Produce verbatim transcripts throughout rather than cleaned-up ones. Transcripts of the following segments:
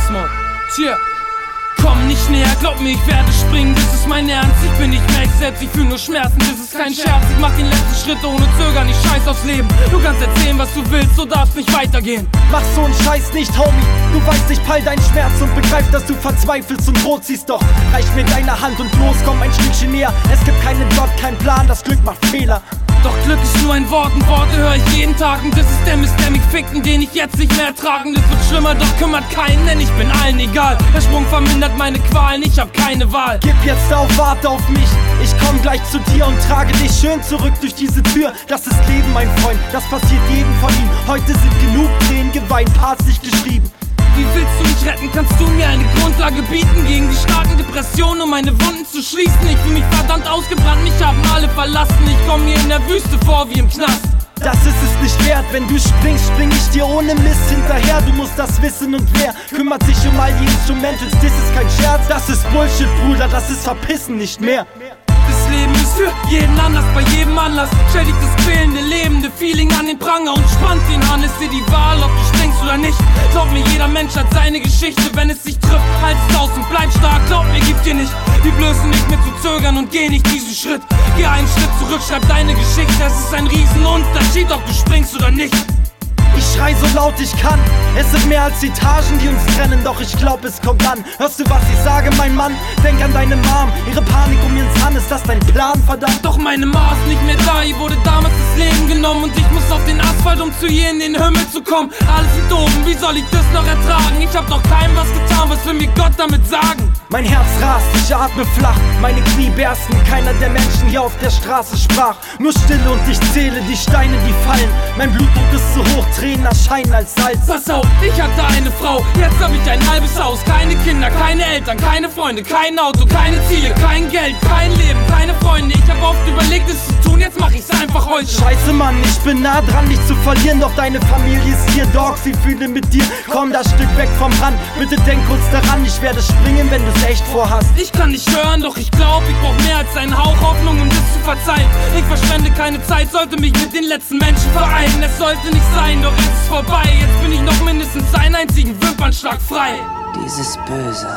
Smoke. Cheer. Komm nicht näher, glaub mir, ich werde springen, das ist mein Ernst. Ich bin nicht mehr ich selbst, ich fühl nur Schmerzen, das ist kein Scherz. Ich mach den letzten Schritt ohne Zögern, ich scheiß aufs Leben. Du kannst erzählen, was du willst, so darf's nicht weitergehen. Mach so einen Scheiß nicht, Homie. Du weißt, ich peil deinen Schmerz und begreif, dass du verzweifelst und rot siehst. Doch reich mir deine Hand und los, komm ein Stückchen näher. Es gibt keinen Gott, kein Plan, das Glück macht Fehler. Doch Glück ist nur ein Wort und Worte höre ich jeden Tag. Und das ist der Mist, der mich fickt und den ich jetzt nicht mehr ertragen. Das wird schlimmer, doch kümmert keinen, denn ich bin allen egal. Der Sprung vermindert meine Qualen, ich hab keine Wahl. Gib jetzt auf, warte auf mich. Ich komm gleich zu dir und trage dich schön zurück durch diese Tür. Das ist Leben, mein Freund, das passiert jedem von ihnen. Heute sind genug Tränen geweint, herzlich geschrieben. Wie willst du mich retten? Kannst du mir eine Grundlage bieten gegen die starken Depressionen, um meine Wunden zu schließen? Ich fühl mich verdammt ausgebrannt, mich haben alle verlassen. Ich komm mir in der Wüste vor wie im Knast. Das ist es nicht wert, wenn du springst, spring ich dir ohne Mist hinterher. Du musst das wissen und wer kümmert sich um all die Instrumentals? Das ist kein Scherz, das ist Bullshit, Bruder, das ist Verpissen, nicht mehr. Das Leben ist für jeden anders, bei jedem Anlass. Stell dich das quälende, lebende Feeling an den Pranger und spannt den an. Ist dir die Wahl, ob du springst oder nicht? Glaub mir, jeder Mensch hat seine Geschichte. Wenn es sich trifft, halt es aus und bleib stark. Glaub mir, gib dir nicht die Blöße, nicht mehr zu zögern und geh nicht diesen Schritt. Geh einen Schritt zurück, schreib deine Geschichte. Es ist ein Riesenunterschied, ob du springst oder nicht. Ich schrei so laut ich kann, es sind mehr als Etagen, die uns trennen, doch ich glaub es kommt an. Hörst du was ich sage, mein Mann? Denk an deine Mom, ihre Panik um ihren Zahn, ist das dein Plan, verdammt? Doch meine Ma ist nicht mehr da, ihr wurde damals das Leben genommen. Und ich muss auf den Asphalt, um zu ihr in den Himmel zu kommen. Alles sind oben, wie soll ich das noch ertragen? Ich hab doch keinem was getan, was will mir Gott damit sagen? Mein Herz rast, ich atme flach, meine Knie bersten. Keiner der Menschen hier auf der Straße sprach. Nur Stille und ich zähle die Steine, die fallen. Mein Blutdruck ist zu hoch, Tränen erscheinen als Salz. Pass auf, ich hatte eine Frau, jetzt hab ich ein halbes Haus. Keine Kinder, keine Eltern, keine Freunde, kein Auto, keine Ziele, kein Geld, kein Leben, keine Freunde. Ich hab oft überlegt es zu tun, jetzt mach ich's einfach heute. Scheiße Mann, ich bin nah dran, dich zu verlieren. Doch deine Familie ist hier, Dog, sie fühle mit dir. Komm das Stück weg vom Rand, bitte denk kurz daran. Ich werde springen, wenn du's echt vorhast. Ich kann nicht hören, doch ich glaub, ich brauch mehr als einen Hauch Hoffnung, um das zu verzeihen. Ich verschwende keine Zeit, sollte mich mit den letzten Menschen vereinen. Es sollte nicht sein, doch es ist vorbei. Jetzt bin ich noch mindestens einen einzigen Wimpernschlag frei. Dieses Böse,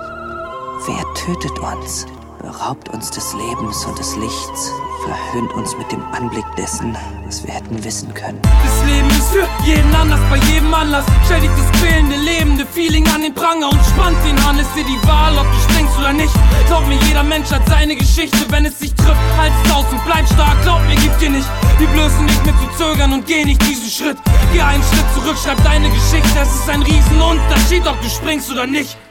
wer tötet uns, beraubt uns des Lebens und des Lichts, verhöhnt uns mit dem Anblick dessen, was wir hätten wissen können. Das Leben ist für jeden anders, bei jedem Anlass. Stell dich das quälende, lebende Feeling an den Pranger und spannt den an. Ist dir die Wahl, ob du springst oder nicht? Glaub mir, jeder Mensch hat seine Geschichte. Wenn es sich trifft, halt es aus und bleib stark. Glaub mir, gib dir nicht die Blöße, nicht mehr zu zögern und geh nicht diesen Schritt. Geh einen Schritt zurück, schreib deine Geschichte. Es ist ein Riesenunterschied, ob du springst oder nicht.